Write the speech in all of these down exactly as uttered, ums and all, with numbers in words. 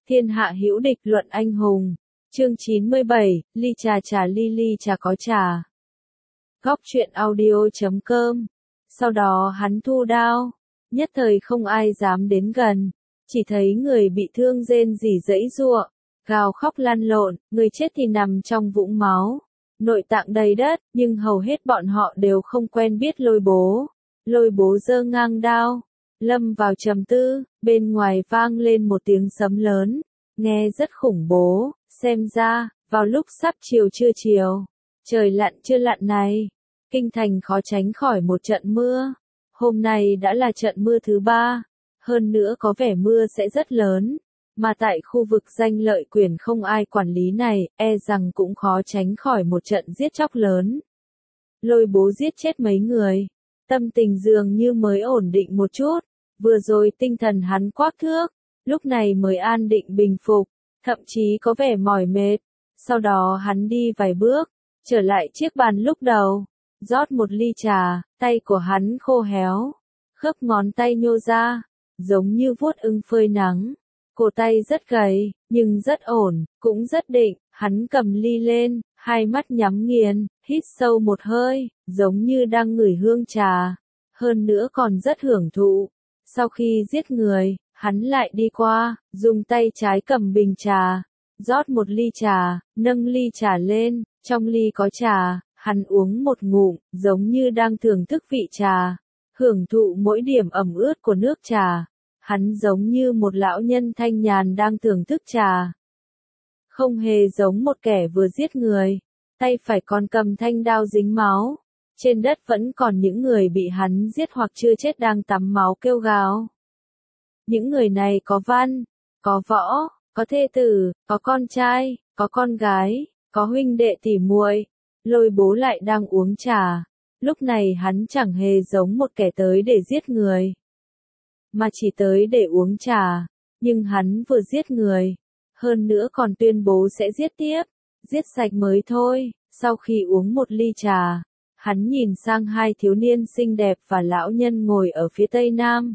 Thiên hạ hữu địch luận anh hùng. Chương chín mươi bảy, ly trà trà ly ly trà có trà. Góc truyện audio chấm com. Sau đó hắn thu đao, nhất thời không ai dám đến gần, chỉ thấy người bị thương rên rỉ giãy giụa, gào khóc lăn lộn, người chết thì nằm trong vũng máu, nội tạng đầy đất, nhưng hầu hết bọn họ đều không quen biết Lôi Bố. Lôi Bố giơ ngang đao, lâm vào trầm tư, bên ngoài vang lên một tiếng sấm lớn, nghe rất khủng bố, xem ra, vào lúc sắp chiều chưa chiều, trời lặn chưa lặn này, kinh thành khó tránh khỏi một trận mưa. Hôm nay đã là trận mưa thứ ba, hơn nữa có vẻ mưa sẽ rất lớn, mà tại khu vực danh lợi quyền không ai quản lý này, e rằng cũng khó tránh khỏi một trận giết chóc lớn. Lôi Bố giết chết mấy người, tâm tình dường như mới ổn định một chút, vừa rồi tinh thần hắn quắc thước, lúc này mới an định bình phục, thậm chí có vẻ mỏi mệt. Sau đó hắn đi vài bước, trở lại chiếc bàn lúc đầu, rót một ly trà, tay của hắn khô héo, khớp ngón tay nhô ra, giống như vuốt ưng phơi nắng. Cổ tay rất gầy, nhưng rất ổn, cũng rất định, hắn cầm ly lên, hai mắt nhắm nghiền, hít sâu một hơi, giống như đang ngửi hương trà, hơn nữa còn rất hưởng thụ. Sau khi giết người, hắn lại đi qua, dùng tay trái cầm bình trà, rót một ly trà, nâng ly trà lên, trong ly có trà, hắn uống một ngụm, giống như đang thưởng thức vị trà, hưởng thụ mỗi điểm ẩm ướt của nước trà. Hắn giống như một lão nhân thanh nhàn đang thưởng thức trà. Không hề giống một kẻ vừa giết người, tay phải còn cầm thanh đao dính máu. Trên đất vẫn còn những người bị hắn giết hoặc chưa chết đang tắm máu kêu gào. Những người này có văn, có võ, có thê tử, có con trai, có con gái, có huynh đệ tỉ muội. Lôi Bố lại đang uống trà. Lúc này hắn chẳng hề giống một kẻ tới để giết người, mà chỉ tới để uống trà. Nhưng hắn vừa giết người, hơn nữa còn tuyên bố sẽ giết tiếp, giết sạch mới thôi. Sau khi uống một ly trà, hắn nhìn sang hai thiếu niên xinh đẹp và lão nhân ngồi ở phía tây nam.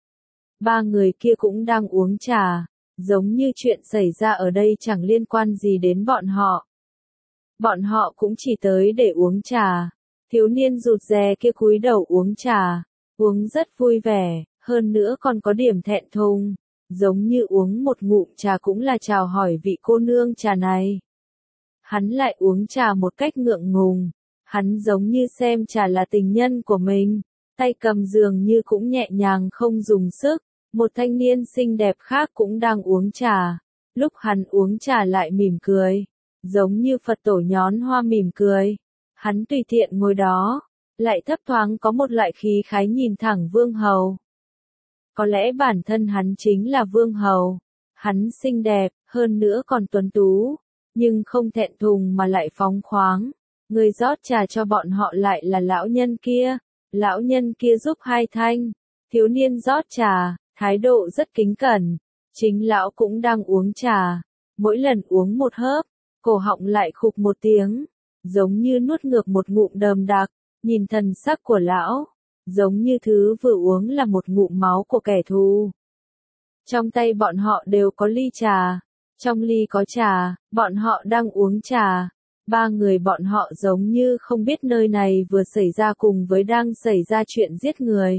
Ba người kia cũng đang uống trà, giống như chuyện xảy ra ở đây chẳng liên quan gì đến bọn họ. Bọn họ cũng chỉ tới để uống trà. Thiếu niên rụt rè kia cúi đầu uống trà, uống rất vui vẻ, hơn nữa còn có điểm thẹn thùng, giống như uống một ngụm trà cũng là chào hỏi vị cô nương trà này. Hắn lại uống trà một cách ngượng ngùng, hắn giống như xem trà là tình nhân của mình, tay cầm dường như cũng nhẹ nhàng không dùng sức. Một thanh niên xinh đẹp khác cũng đang uống trà, lúc hắn uống trà lại mỉm cười, giống như Phật tổ nhón hoa mỉm cười. Hắn tùy tiện ngồi đó, lại thấp thoáng có một loại khí khái nhìn thẳng vương hầu. Có lẽ bản thân hắn chính là vương hầu. Hắn xinh đẹp, hơn nữa còn tuấn tú, nhưng không thẹn thùng mà lại phóng khoáng. Người rót trà cho bọn họ lại là lão nhân kia. Lão nhân kia giúp hai thanh. Thiếu niên rót trà, thái độ rất kính cẩn. Chính lão cũng đang uống trà. Mỗi lần uống một hớp, cổ họng lại khục một tiếng, giống như nuốt ngược một ngụm đờm đặc. Nhìn thần sắc của lão, giống như thứ vừa uống là một ngụm máu của kẻ thù. Trong tay bọn họ đều có ly trà. Trong ly có trà, bọn họ đang uống trà. Ba người bọn họ giống như không biết nơi này vừa xảy ra cùng với đang xảy ra chuyện giết người.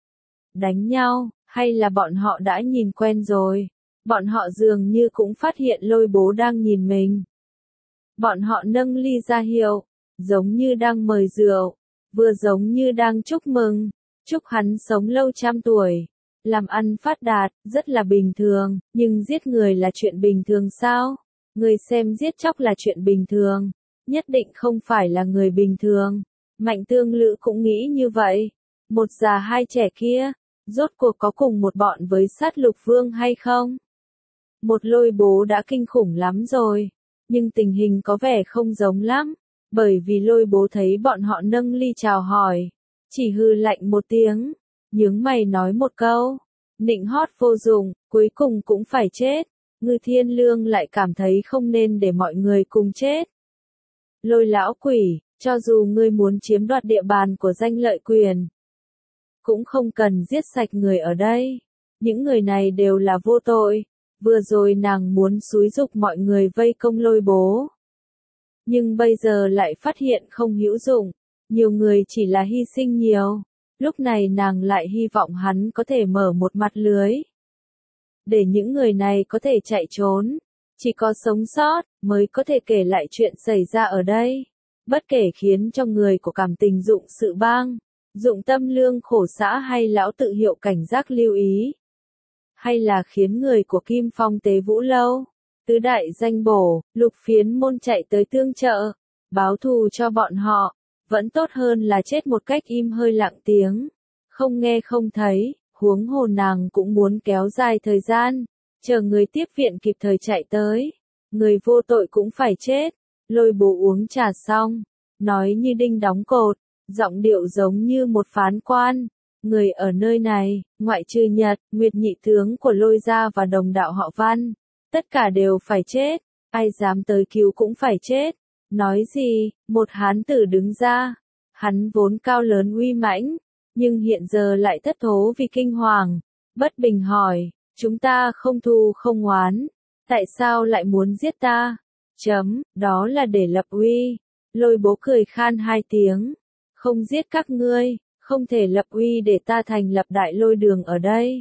Đánh nhau, hay là bọn họ đã nhìn quen rồi. Bọn họ dường như cũng phát hiện Lôi Bố đang nhìn mình. Bọn họ nâng ly ra hiệu, giống như đang mời rượu, vừa giống như đang chúc mừng, chúc hắn sống lâu trăm tuổi, làm ăn phát đạt, rất là bình thường. Nhưng giết người là chuyện bình thường sao? Người xem giết chóc là chuyện bình thường, nhất định không phải là người bình thường. Mạnh Tương Lữ cũng nghĩ như vậy. Một già hai trẻ kia, rốt cuộc có cùng một bọn với Sát Lục Vương hay không? Một Lôi Bố đã kinh khủng lắm rồi, nhưng tình hình có vẻ không giống lắm, bởi vì Lôi Bố thấy bọn họ nâng ly chào hỏi, chỉ hừ lạnh một tiếng, nhướng mày nói một câu, nịnh hót vô dụng, cuối cùng cũng phải chết. Ngư Thiên Lương lại cảm thấy không nên để mọi người cùng chết. Lôi lão quỷ, cho dù ngươi muốn chiếm đoạt địa bàn của danh lợi quyền, cũng không cần giết sạch người ở đây. Những người này đều là vô tội, Vừa rồi nàng muốn xúi giục mọi người vây công Lôi Bố. Nhưng bây giờ lại phát hiện không hữu dụng, nhiều người chỉ là hy sinh nhiều. Lúc này nàng lại hy vọng hắn có thể mở một mặt lưới. Để những người này có thể chạy trốn. Chỉ có sống sót, mới có thể kể lại chuyện xảy ra ở đây. Bất kể khiến cho người của cảm tình dụng sự bang, dụng tâm lương khổ xã hay lão tự hiệu cảnh giác lưu ý. Hay là khiến người của Kim Phong Tế Vũ Lâu, tứ đại danh bổ, lục phiến môn chạy tới tương trợ, báo thù cho bọn họ, vẫn tốt hơn là chết một cách im hơi lặng tiếng. Không nghe không thấy, huống hồ nàng cũng muốn kéo dài thời gian, chờ người tiếp viện kịp thời chạy tới. Người vô tội cũng phải chết. Lôi Bố uống trà xong, nói như đinh đóng cột, giọng điệu giống như một phán quan. Người ở nơi này, ngoại trừ Nhật, Nguyệt nhị tướng của Lôi gia và đồng đạo họ Văn, tất cả đều phải chết, ai dám tới cứu cũng phải chết. Nói gì, một hán tử đứng ra, hắn vốn cao lớn uy mãnh, nhưng hiện giờ lại thất thố vì kinh hoàng, bất bình hỏi, chúng ta không thù không oán, tại sao lại muốn giết ta? Chấm, đó là để lập uy. Lôi Bố cười khan hai tiếng, không giết các ngươi, không thể lập uy để ta thành lập đại lôi đường ở đây.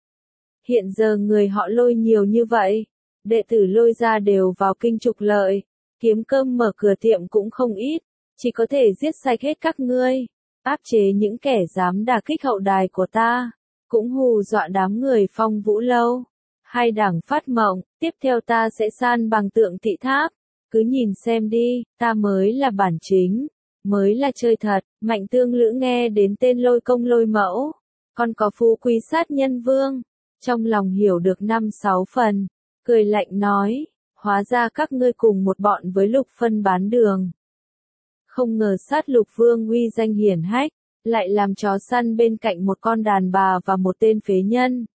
Hiện giờ người họ Lôi nhiều như vậy, đệ tử Lôi gia đều vào kinh trục lợi, kiếm cơm mở cửa tiệm cũng không ít, chỉ có thể giết sạch hết các ngươi, áp chế những kẻ dám đả kích hậu đài của ta, cũng hù dọa đám người Phong Vũ Lâu. Hai đảng phát mộng, tiếp theo ta sẽ san bằng Tượng Thị Tháp, cứ nhìn xem đi, ta mới là bản chính, mới là chơi thật. Mạnh Tương Lữ nghe đến tên Lôi Công Lôi Mẫu, còn có phú quý sát nhân vương, trong lòng hiểu được năm sáu phần, cười lạnh nói, hóa ra các ngươi cùng một bọn với Lục Phân bán đường. Không ngờ Sát Lục Vương uy danh hiển hách, lại làm chó săn bên cạnh một con đàn bà và một tên phế nhân.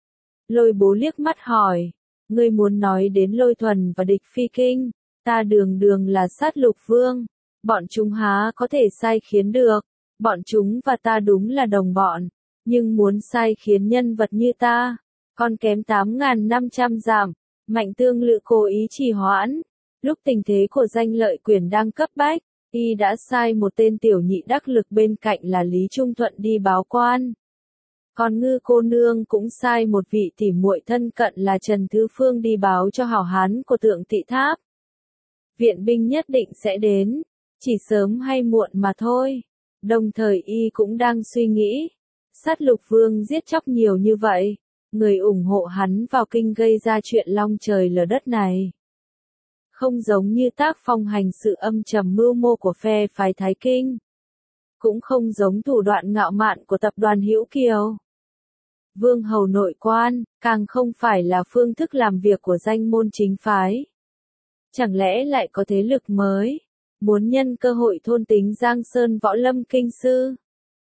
Lôi Bố liếc mắt hỏi, ngươi muốn nói đến Lôi Thuần và Địch Phi Kinh, ta đường đường là Sát Lục Vương, bọn chúng há có thể sai khiến được, bọn chúng và ta đúng là đồng bọn, nhưng muốn sai khiến nhân vật như ta, còn kém tám nghìn năm trăm dặm. Mạnh Tương Lữ cố ý trì hoãn, lúc tình thế của Danh Lợi Quyền đang cấp bách, y đã sai một tên tiểu nhị đắc lực bên cạnh là Lý Trung Thuận đi báo quan. Còn Ngư cô nương cũng sai một vị tỉ muội thân cận là Trần Thứ Phương đi báo cho hảo hán của Tượng Thị Tháp. Viện binh nhất định sẽ đến, chỉ sớm hay muộn mà thôi. Đồng thời y cũng đang suy nghĩ, Sát Lục Vương giết chóc nhiều như vậy, người ủng hộ hắn vào kinh gây ra chuyện long trời lở đất này. Không giống như tác phong hành sự âm trầm mưu mô của phe phái Thái Kinh. Cũng không giống thủ đoạn ngạo mạn của tập đoàn Hữu Kiều. Vương hầu nội quan, càng không phải là phương thức làm việc của danh môn chính phái. Chẳng lẽ lại có thế lực mới, muốn nhân cơ hội thôn tính Giang Sơn Võ Lâm Kinh Sư.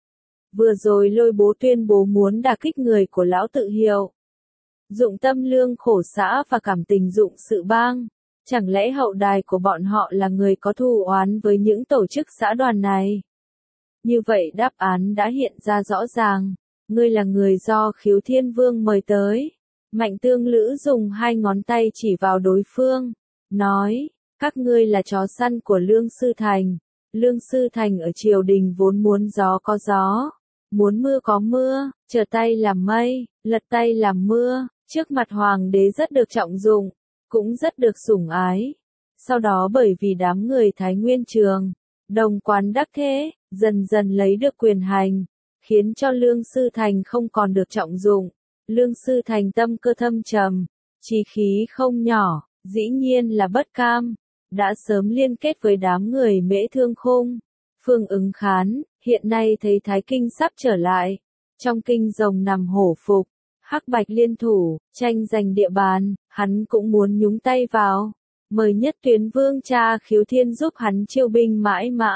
Vừa rồi Lôi Bố tuyên bố muốn đả kích người của lão tự hiệu. Dụng tâm lương khổ xã và cảm tình dụng sự bang. Chẳng lẽ hậu đài của bọn họ là người có thù oán với những tổ chức xã đoàn này? Như vậy đáp án đã hiện ra rõ ràng. Ngươi là người do Khiếu Thiên Vương mời tới. Mạnh Tương Lữ dùng hai ngón tay chỉ vào đối phương. Nói, các ngươi là chó săn của Lương Sư Thành. Lương Sư Thành ở triều đình vốn muốn gió có gió. Muốn mưa có mưa, trở tay làm mây, lật tay làm mưa. Trước mặt hoàng đế rất được trọng dụng, cũng rất được sủng ái. Sau đó bởi vì đám người Thái Nguyên Trường, đồng quán đắc thế, dần dần lấy được quyền hành, khiến cho Lương Sư Thành không còn được trọng dụng. Lương Sư Thành tâm cơ thâm trầm, chí khí không nhỏ, dĩ nhiên là bất cam, đã sớm liên kết với đám người Mễ Thương Khung, Phương Ứng Khán, hiện nay thấy Thái Kinh sắp trở lại, trong kinh rồng nằm hổ phục, Hắc Bạch liên thủ, tranh giành địa bàn, hắn cũng muốn nhúng tay vào, mời Nhất Tuyến Vương cha Khiếu Thiên giúp hắn chiêu binh mãi mã.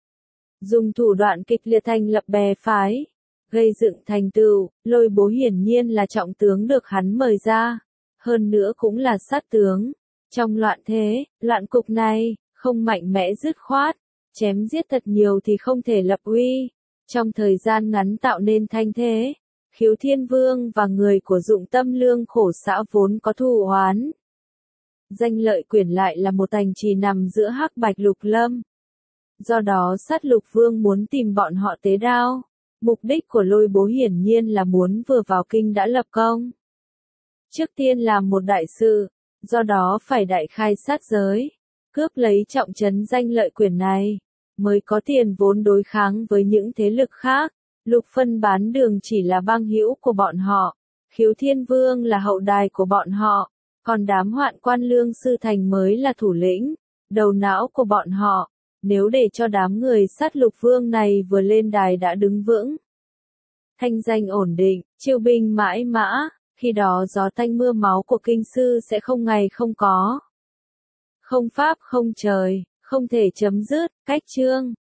Dùng thủ đoạn kịch liệt thành lập bè phái, gây dựng thành tựu. Lôi Bố hiển nhiên là trọng tướng được hắn mời ra, hơn nữa cũng là sát tướng. Trong loạn thế, loạn cục này, không mạnh mẽ dứt khoát, chém giết thật nhiều thì không thể lập uy. Trong thời gian ngắn tạo nên thanh thế, Khiếu Thiên Vương và người của Dụng Tâm Lương Khổ xã vốn có thù oán. Danh Lợi Quyển lại là một thành trì nằm giữa Hắc Bạch Lục Lâm. Do đó Sát Lục Vương muốn tìm bọn họ tế đao. Mục đích của Lôi Bố hiển nhiên là muốn vừa vào kinh đã lập công. Trước tiên làm một đại sự, do đó phải đại khai sát giới, cướp lấy trọng trấn Danh Lợi Quyển này, mới có tiền vốn đối kháng với những thế lực khác. Lục Phân Bán Đường chỉ là bang hữu của bọn họ, Khiếu Thiên Vương là hậu đài của bọn họ, còn đám Hoạn Quan Lương Sư Thành mới là thủ lĩnh, đầu não của bọn họ. Nếu để cho đám người Sát Lục Vương này vừa lên đài đã đứng vững, thanh danh ổn định, chiêu binh mãi mã, khi đó gió tanh mưa máu của kinh sư sẽ không ngày không có. Không pháp không trời, không thể chấm dứt. Cách chương